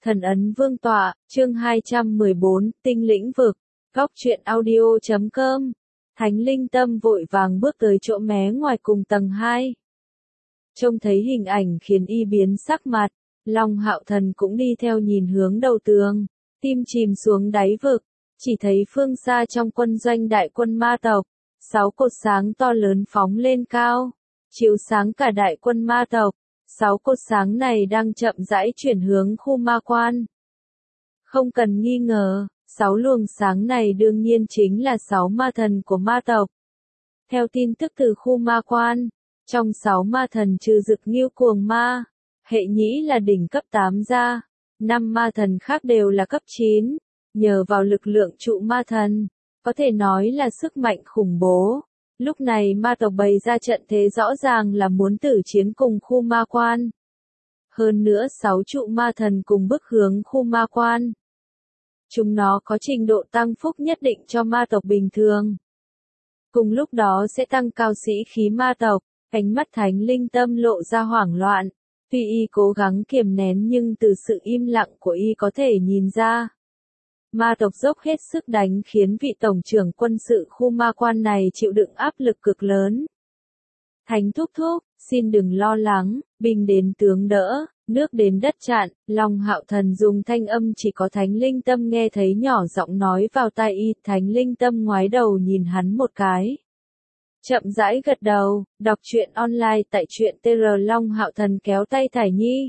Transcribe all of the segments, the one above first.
Thần ấn vương tọa, chương 214, tinh lĩnh vực, góc truyện audio.com. Thánh Linh Tâm vội vàng bước tới chỗ mé ngoài cùng tầng 2. Trông thấy hình ảnh khiến y biến sắc mặt, Long Hạo Thần cũng đi theo nhìn hướng đầu tường, tim chìm xuống đáy vực, chỉ thấy phương xa trong quân doanh đại quân ma tộc, 6 cột sáng to lớn phóng lên cao, chiếu sáng cả đại quân ma tộc. 6 cột sáng này đang chậm rãi chuyển hướng khu ma quan. Không cần nghi ngờ, 6 luồng sáng này đương nhiên chính là 6 ma thần của ma tộc. Theo tin tức từ khu ma quan, trong 6 ma thần trừ Dực Ngưu Cuồng Ma, Hệ Nhĩ là đỉnh cấp 8 ra, 5 ma thần khác đều là cấp 9, nhờ vào lực lượng trụ ma thần, có thể nói là sức mạnh khủng bố. Lúc này ma tộc bày ra trận thế rõ ràng là muốn tử chiến cùng khu ma quan. Hơn nữa 6 trụ ma thần cùng bước hướng khu ma quan. Chúng nó có trình độ tăng phúc nhất định cho ma tộc bình thường. Cùng lúc đó sẽ tăng cao sĩ khí ma tộc, ánh mắt Thánh Linh Tâm lộ ra hoảng loạn. Tuy y cố gắng kiềm nén nhưng từ sự im lặng của y có thể nhìn ra. Ma tộc dốc hết sức đánh khiến vị tổng trưởng quân sự khu ma quan này chịu đựng áp lực cực lớn. Thánh thúc thúc, xin đừng lo lắng, binh đến tướng đỡ, nước đến đất chặn, Long Hạo Thần dùng thanh âm chỉ có Thánh Linh Tâm nghe thấy nhỏ giọng nói vào tai y. Thánh Linh Tâm ngoái đầu nhìn hắn một cái. Chậm rãi gật đầu, đọc truyện online tại truyện TR. Long Hạo Thần kéo tay Thải Nhi.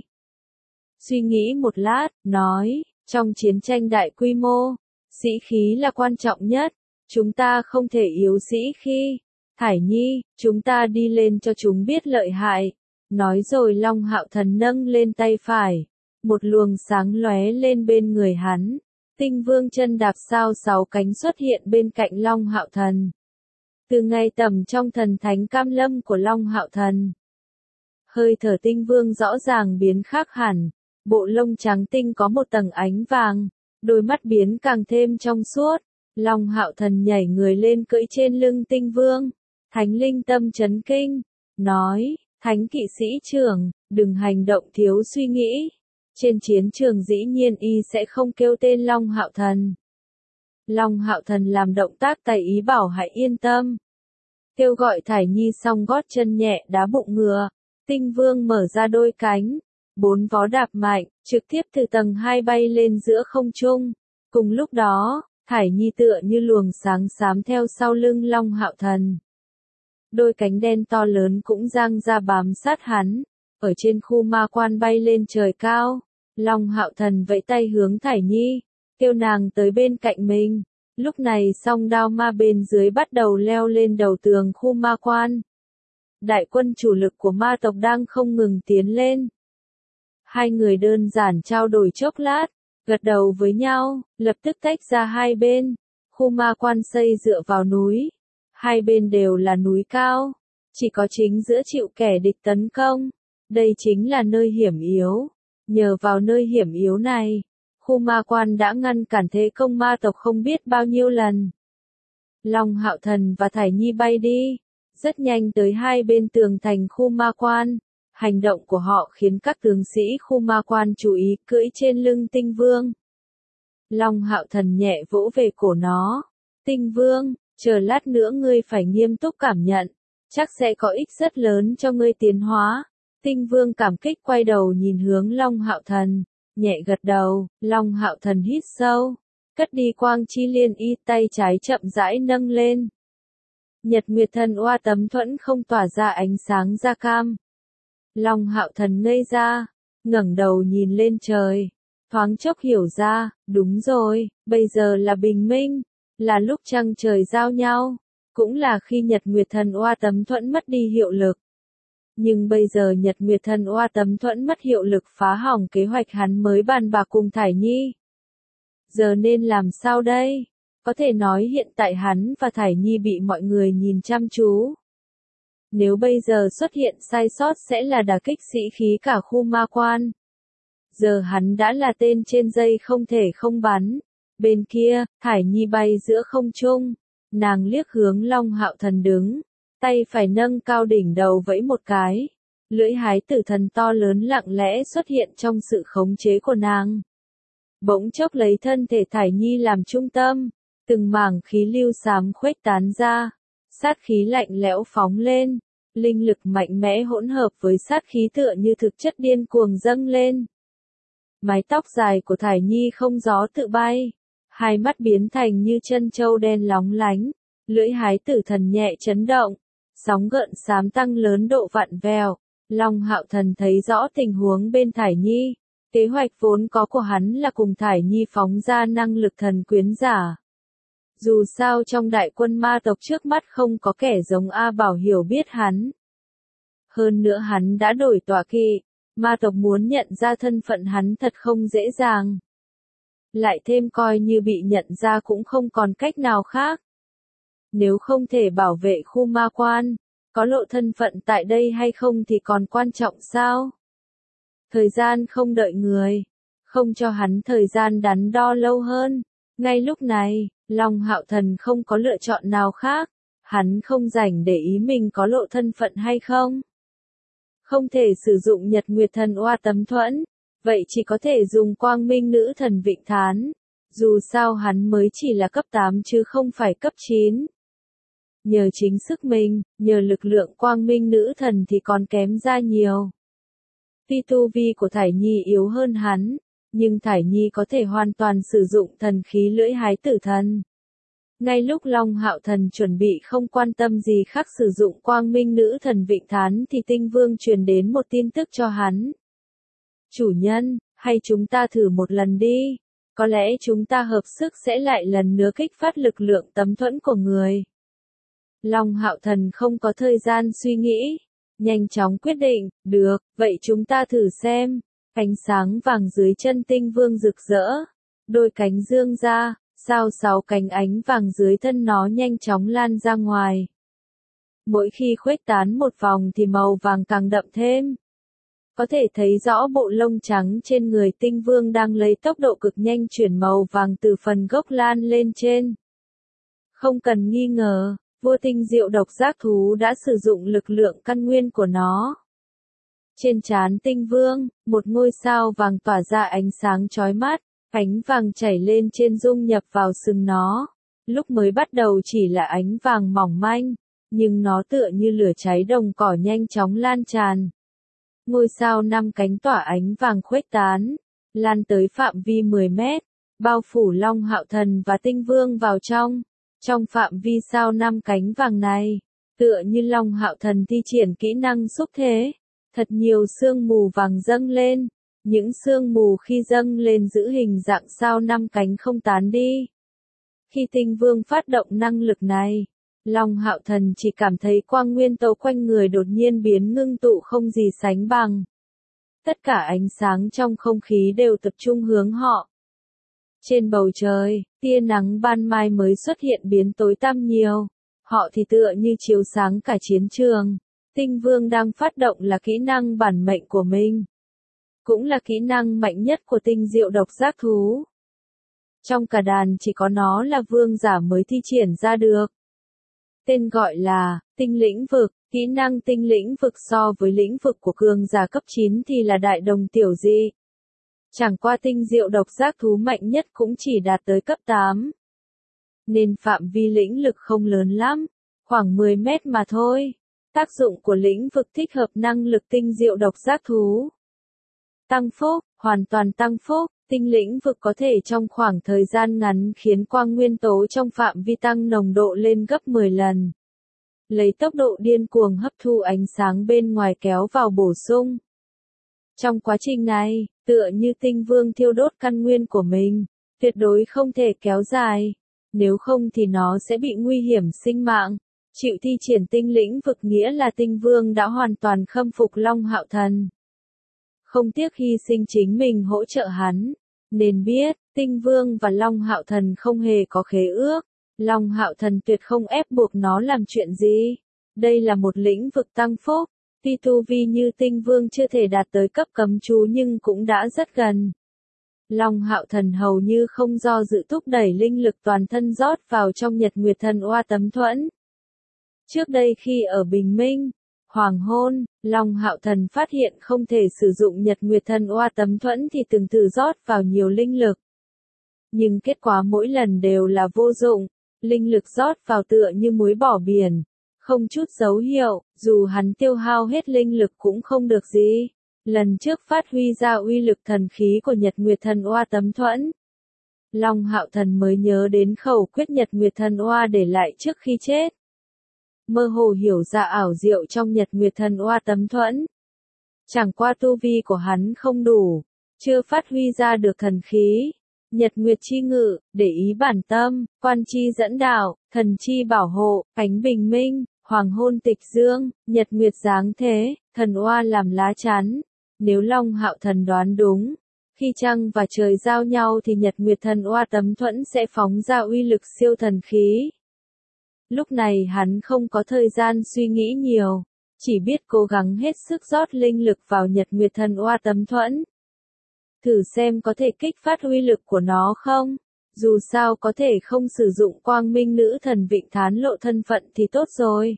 Suy nghĩ một lát, nói. Trong chiến tranh đại quy mô, sĩ khí là quan trọng nhất, chúng ta không thể yếu sĩ khí. Thải Nhi, chúng ta đi lên cho chúng biết lợi hại. Nói rồi Long Hạo Thần nâng lên tay phải, một luồng sáng lóe lên bên người hắn. Tinh Vương chân đạp sao 6 cánh xuất hiện bên cạnh Long Hạo Thần. Từ ngay tầm trong thần thánh cam lâm của Long Hạo Thần, hơi thở Tinh Vương rõ ràng biến khác hẳn. Bộ lông trắng tinh có một tầng ánh vàng, đôi mắt biến càng thêm trong suốt. Long Hạo Thần nhảy người lên cưỡi trên lưng Tinh Vương. Thánh Linh Tâm chấn kinh, nói, Thánh kỵ sĩ trưởng, đừng hành động thiếu suy nghĩ. Trên chiến trường dĩ nhiên y sẽ không kêu tên Long Hạo Thần. Long Hạo Thần làm động tác tay ý bảo hãy yên tâm. Kêu gọi Thải Nhi xong gót chân nhẹ đá bụng ngựa. Tinh Vương mở ra đôi cánh. 4 vó đạp mạnh, trực tiếp từ tầng 2 bay lên giữa không trung. Cùng lúc đó, Thải Nhi tựa như luồng sáng xám theo sau lưng Long Hạo Thần. Đôi cánh đen to lớn cũng giang ra bám sát hắn. Ở trên khu ma quan bay lên trời cao, Long Hạo Thần vẫy tay hướng Thải Nhi, kêu nàng tới bên cạnh mình. Lúc này song đao ma bên dưới bắt đầu leo lên đầu tường khu ma quan. Đại quân chủ lực của ma tộc đang không ngừng tiến lên. Hai người đơn giản trao đổi chốc lát, gật đầu với nhau, lập tức tách ra hai bên. Khu ma quan xây dựa vào núi. Hai bên đều là núi cao. Chỉ có chính giữa chịu kẻ địch tấn công. Đây chính là nơi hiểm yếu. Nhờ vào nơi hiểm yếu này, khu ma quan đã ngăn cản thế công ma tộc không biết bao nhiêu lần. Long Hạo Thần và Thải Nhi bay đi. Rất nhanh tới hai bên tường thành khu ma quan. Hành động của họ khiến các tướng sĩ khu ma quan chú ý cưỡi trên lưng Tinh Vương. Long Hạo Thần nhẹ vỗ về cổ nó. Tinh Vương, chờ lát nữa ngươi phải nghiêm túc cảm nhận. Chắc sẽ có ích rất lớn cho ngươi tiến hóa. Tinh Vương cảm kích quay đầu nhìn hướng Long Hạo Thần. Nhẹ gật đầu, Long Hạo Thần hít sâu. Cất đi quang chi liên y, tay trái chậm rãi nâng lên. Nhật Nguyệt Thần Oa tấm thuẫn không tỏa ra ánh sáng da cam. Long Hạo Thần ngây ra, ngẩng đầu nhìn lên trời, thoáng chốc hiểu ra, đúng rồi, bây giờ là bình minh, là lúc trăng trời giao nhau, cũng là khi Nhật Nguyệt Thần Oa tấm thuẫn mất đi hiệu lực. Nhưng bây giờ Nhật Nguyệt Thần Oa tấm thuẫn mất hiệu lực phá hỏng kế hoạch hắn mới bàn bạc cùng Thải Nhi. Giờ nên làm sao đây? Có thể nói hiện tại hắn và Thải Nhi bị mọi người nhìn chăm chú. Nếu bây giờ xuất hiện sai sót sẽ là đả kích sĩ khí cả khu ma quan. Giờ hắn đã là tên trên dây không thể không bắn. Bên kia, Thải Nhi bay giữa không trung. Nàng liếc hướng Long Hạo Thần đứng. Tay phải nâng cao đỉnh đầu vẫy một cái. Lưỡi hái tử thần to lớn lặng lẽ xuất hiện trong sự khống chế của nàng. bỗng chốc lấy thân thể Thải Nhi làm trung tâm, từng mảng khí lưu xám khuếch tán ra, sát khí lạnh lẽo phóng lên, linh lực mạnh mẽ hỗn hợp với sát khí tựa như thực chất điên cuồng dâng lên. Mái tóc dài của Thải Nhi không gió tự bay, hai mắt biến thành như chân châu đen lóng lánh, lưỡi hái tử thần nhẹ chấn động, sóng gợn xám tăng lớn độ vặn vẹo. Long Hạo Thần thấy rõ tình huống bên Thải Nhi, kế hoạch vốn có của hắn là cùng Thải Nhi phóng ra năng lực thần quyến giả. Dù sao trong đại quân ma tộc trước mắt không có kẻ giống A Bảo hiểu biết hắn. Hơn nữa hắn đã đổi tọa kỵ, ma tộc muốn nhận ra thân phận hắn thật không dễ dàng. Lại thêm coi như bị nhận ra cũng không còn cách nào khác. Nếu không thể bảo vệ khu ma quan, có lộ thân phận tại đây hay không thì còn quan trọng sao? Thời gian không đợi người, không cho hắn thời gian đắn đo lâu hơn. Ngay lúc này, Long Hạo Thần không có lựa chọn nào khác, hắn không rảnh để ý mình có lộ thân phận hay không. Không thể sử dụng Nhật Nguyệt Thần Oa Tấm Thuẫn, vậy chỉ có thể dùng Quang Minh Nữ Thần Vịnh Thán. Dù sao hắn mới chỉ là cấp 8 chứ không phải cấp 9. Nhờ chính sức mình, nhờ lực lượng Quang Minh Nữ Thần thì còn kém ra nhiều. Tuy tu vi của Thải Nhi yếu hơn hắn, nhưng Thải Nhi có thể hoàn toàn sử dụng thần khí lưỡi hái tử thần. Ngay lúc Long Hạo Thần chuẩn bị không quan tâm gì khác sử dụng Quang Minh Nữ Thần Vịnh Thán thì Tinh Vương truyền đến một tin tức cho hắn. Chủ nhân, hay chúng ta thử một lần đi, có lẽ chúng ta hợp sức sẽ lại lần nữa kích phát lực lượng tấm thuẫn của người. Long Hạo Thần không có thời gian suy nghĩ, nhanh chóng quyết định, được, vậy chúng ta thử xem. Ánh sáng vàng dưới chân Tinh Vương rực rỡ, đôi cánh dương ra, sao 6 cánh ánh vàng dưới thân nó nhanh chóng lan ra ngoài. Mỗi khi khuếch tán một vòng thì màu vàng càng đậm thêm. Có thể thấy rõ bộ lông trắng trên người Tinh Vương đang lấy tốc độ cực nhanh chuyển màu vàng từ phần gốc lan lên trên. Không cần nghi ngờ, vua Tinh Diệu độc giác thú đã sử dụng lực lượng căn nguyên của nó. Trên trán Tinh Vương, một ngôi sao vàng tỏa ra ánh sáng chói mắt, ánh vàng chảy lên trên dung nhập vào sừng nó. Lúc mới bắt đầu chỉ là ánh vàng mỏng manh, nhưng nó tựa như lửa cháy đồng cỏ nhanh chóng lan tràn. Ngôi sao 5 cánh tỏa ánh vàng khuếch tán, lan tới phạm vi 10 mét, bao phủ Long Hạo Thần và Tinh Vương vào trong. Trong phạm vi sao 5 cánh vàng này, tựa như Long Hạo Thần thi triển kỹ năng xúc thế. Thật nhiều sương mù vàng dâng lên, những sương mù khi dâng lên giữ hình dạng sao 5 cánh không tán đi. Khi Tinh Vương phát động năng lực này, Long Hạo Thần chỉ cảm thấy quang nguyên tố quanh người đột nhiên biến ngưng tụ không gì sánh bằng. Tất cả ánh sáng trong không khí đều tập trung hướng họ. Trên bầu trời, tia nắng ban mai mới xuất hiện biến tối tăm nhiều, họ thì tựa như chiếu sáng cả chiến trường. Tinh Vương đang phát động là kỹ năng bản mệnh của mình. Cũng là kỹ năng mạnh nhất của Tinh Diệu độc giác thú. Trong cả đàn chỉ có nó là vương giả mới thi triển ra được. Tên gọi là Tinh Lĩnh Vực, kỹ năng Tinh Lĩnh Vực so với lĩnh vực của cường giả cấp 9 thì là đại đồng tiểu dị. Chẳng qua Tinh Diệu độc giác thú mạnh nhất cũng chỉ đạt tới cấp 8. Nên phạm vi lĩnh lực không lớn lắm, khoảng 10 mét mà thôi. Tác dụng của lĩnh vực thích hợp năng lực Tinh Diệu độc giác thú. Tăng phúc, hoàn toàn tăng phúc, tinh lĩnh vực có thể trong khoảng thời gian ngắn khiến quang nguyên tố trong phạm vi tăng nồng độ lên gấp 10 lần. Lấy tốc độ điên cuồng hấp thu ánh sáng bên ngoài kéo vào bổ sung. Trong quá trình này, tựa như Tinh Vương thiêu đốt căn nguyên của mình, tuyệt đối không thể kéo dài, nếu không thì nó sẽ bị nguy hiểm sinh mạng. Chịu thi triển tinh lĩnh vực nghĩa là Tinh Vương đã hoàn toàn khâm phục Long Hạo Thần. Không tiếc hy sinh chính mình hỗ trợ hắn. Nên biết, Tinh Vương và Long Hạo Thần không hề có khế ước. Long Hạo Thần tuyệt không ép buộc nó làm chuyện gì. Đây là một lĩnh vực tăng phúc. Tuy tu vi như Tinh Vương chưa thể đạt tới cấp cấm chú nhưng cũng đã rất gần. Long Hạo Thần hầu như không do dự thúc đẩy linh lực toàn thân rót vào trong Nhật Nguyệt Thần Oa Tấm Thuẫn. Trước đây khi ở Bình Minh, Hoàng Hôn, Long Hạo Thần phát hiện không thể sử dụng Nhật Nguyệt Thần Oa Tấm Thuẫn thì từng thử rót vào nhiều linh lực, Nhưng kết quả mỗi lần đều là vô dụng, linh lực rót vào tựa như muối bỏ biển, không chút dấu hiệu, dù hắn tiêu hao hết linh lực cũng không được gì. Lần trước phát huy ra uy lực thần khí của Nhật Nguyệt Thần Oa Tấm Thuẫn, Long Hạo Thần mới nhớ đến khẩu quyết Nhật Nguyệt Thần Oa để lại trước khi chết. Mơ hồ hiểu ra ảo diệu trong Nhật Nguyệt Thần Oa Tấm Thuẫn. Chẳng qua tu vi của hắn không đủ, chưa phát huy ra được thần khí. Nhật Nguyệt chi ngự, để ý bản tâm, quan chi dẫn đạo, thần chi bảo hộ, cánh bình minh, hoàng hôn tịch dương, Nhật Nguyệt giáng thế, thần oa làm lá chắn. Nếu Long Hạo Thần đoán đúng, khi trăng và trời giao nhau thì Nhật Nguyệt Thần Oa Tấm Thuẫn sẽ phóng ra uy lực siêu thần khí. Lúc này hắn không có thời gian suy nghĩ nhiều, chỉ biết cố gắng hết sức rót linh lực vào Nhật Nguyệt Thần Oa Tấm Thuẫn. Thử xem có thể kích phát uy lực của nó không? Dù sao có thể không sử dụng Quang Minh Nữ Thần Vịnh Thán lộ thân phận thì tốt rồi.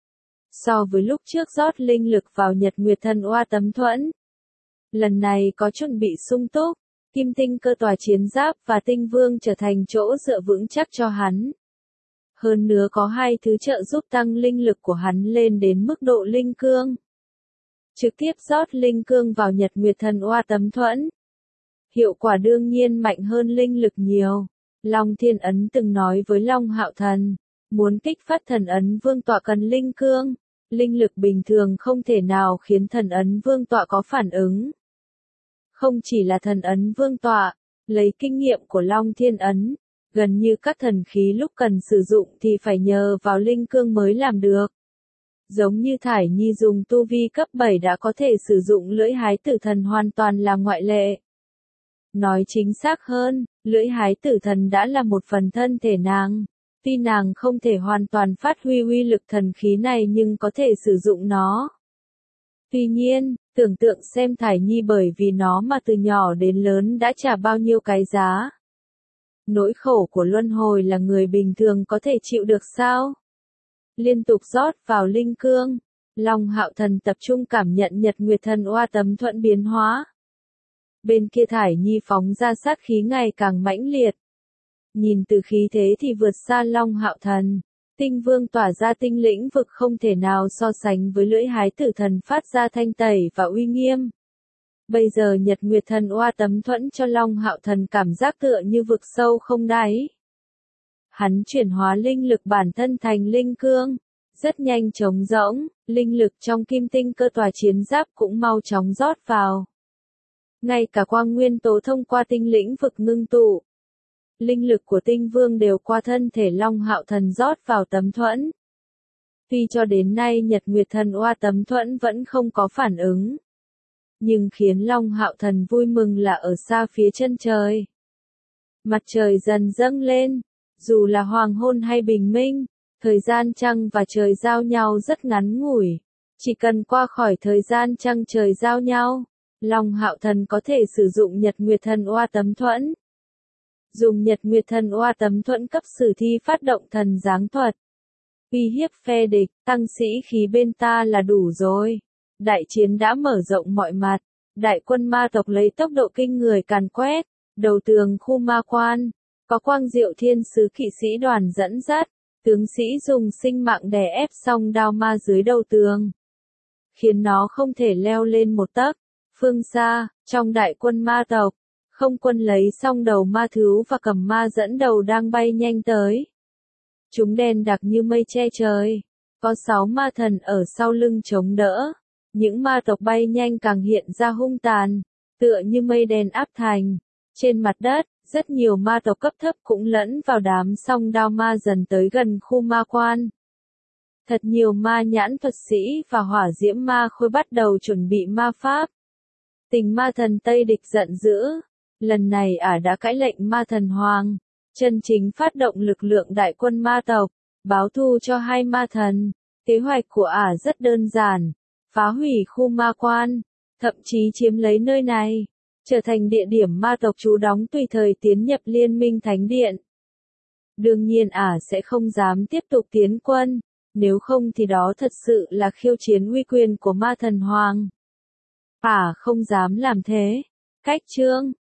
So với lúc trước rót linh lực vào Nhật Nguyệt Thần Oa Tấm Thuẫn, lần này có chuẩn bị sung túc, kim tinh cơ tòa chiến giáp và tinh vương trở thành chỗ dựa vững chắc cho hắn. Hơn nữa có hai thứ trợ giúp tăng linh lực của hắn lên đến mức độ linh cương. Trực tiếp rót linh cương vào Nhật Nguyệt Thần Oa Tấm Thuẫn. Hiệu quả đương nhiên mạnh hơn linh lực nhiều. Long Thiên Ấn từng nói với Long Hạo Thần, muốn kích phát thần ấn vương tọa cần linh cương. Linh lực bình thường không thể nào khiến thần ấn vương tọa có phản ứng. Không chỉ là thần ấn vương tọa, lấy kinh nghiệm của Long Thiên Ấn, gần như các thần khí lúc cần sử dụng thì phải nhờ vào linh cương mới làm được. Giống như Thải Nhi dùng tu vi cấp 7 đã có thể sử dụng lưỡi hái tử thần hoàn toàn là ngoại lệ. Nói chính xác hơn, lưỡi hái tử thần đã là một phần thân thể nàng. Tuy nàng không thể hoàn toàn phát huy uy lực thần khí này nhưng có thể sử dụng nó. Tuy nhiên, tưởng tượng xem Thải Nhi bởi vì nó mà từ nhỏ đến lớn đã trả bao nhiêu cái giá. Nỗi khổ của luân hồi là người bình thường có thể chịu được sao? Liên tục rót vào linh cương, Long Hạo Thần tập trung cảm nhận Nhật Nguyệt Thần Oa Tấm Thuẫn biến hóa. Bên kia Thải Nhi phóng ra sát khí ngày càng mãnh liệt. Nhìn từ khí thế thì vượt xa Long Hạo Thần. Tinh vương tỏa ra tinh lĩnh vực không thể nào so sánh với lưỡi hái tử thần phát ra thanh tẩy và uy nghiêm. Bây giờ Nhật Nguyệt Thần Oa Tấm Thuẫn cho Long Hạo Thần cảm giác tựa như vực sâu không đáy. Hắn chuyển hóa linh lực bản thân thành linh cương, rất nhanh trống rỗng, linh lực trong kim tinh cơ tòa chiến giáp cũng mau chóng rót vào. Ngay cả quang nguyên tố thông qua tinh lĩnh vực ngưng tụ. Linh lực của tinh vương đều qua thân thể Long Hạo Thần rót vào tấm thuẫn. Tuy cho đến nay Nhật Nguyệt Thần Oa Tấm Thuẫn vẫn không có phản ứng. Nhưng khiến Long Hạo Thần vui mừng là ở xa phía chân trời. Mặt trời dần dâng lên, dù là hoàng hôn hay bình minh, thời gian trăng và trời giao nhau rất ngắn ngủi. Chỉ cần qua khỏi thời gian trăng trời giao nhau, Long Hạo Thần có thể sử dụng Nhật Nguyệt Thần Oa Tấm Thuẫn. Dùng Nhật Nguyệt Thần Oa Tấm Thuẫn cấp sử thi phát động thần giáng thuật. Uy hiếp phe địch, tăng sĩ khí bên ta là đủ rồi. Đại chiến đã mở rộng mọi mặt. Đại quân ma tộc lấy tốc độ kinh người càn quét. Đầu tường khu ma quan. Có Quang Diệu Thiên Sứ kỵ sĩ đoàn dẫn dắt. Tướng sĩ dùng sinh mạng đè ép song đao ma dưới đầu tường. Khiến nó không thể leo lên một tấc. Phương xa, trong đại quân ma tộc. Không quân lấy song đầu ma thú và cầm ma dẫn đầu đang bay nhanh tới. Chúng đen đặc như mây che trời. Có 6 ma thần ở sau lưng chống đỡ. Những ma tộc bay nhanh càng hiện ra hung tàn, tựa như mây đen áp thành. Trên mặt đất, rất nhiều ma tộc cấp thấp cũng lẫn vào đám song đao ma dần tới gần khu ma quan. Thật nhiều ma nhãn thuật sĩ và hỏa diễm ma khôi bắt đầu chuẩn bị ma pháp. Tình ma thần Tây Địch giận dữ. Lần này đã cãi lệnh ma thần Hoàng. Chân chính phát động lực lượng đại quân ma tộc, báo thù cho hai ma thần. Kế hoạch của rất đơn giản, phá hủy khu ma quan, thậm chí chiếm lấy nơi này, trở thành địa điểm ma tộc trú đóng tùy thời tiến nhập Liên minh Thánh Điện. Đương nhiên sẽ không dám tiếp tục tiến quân, nếu không thì đó thật sự là khiêu chiến uy quyền của ma thần Hoàng. Không dám làm thế. Cách chương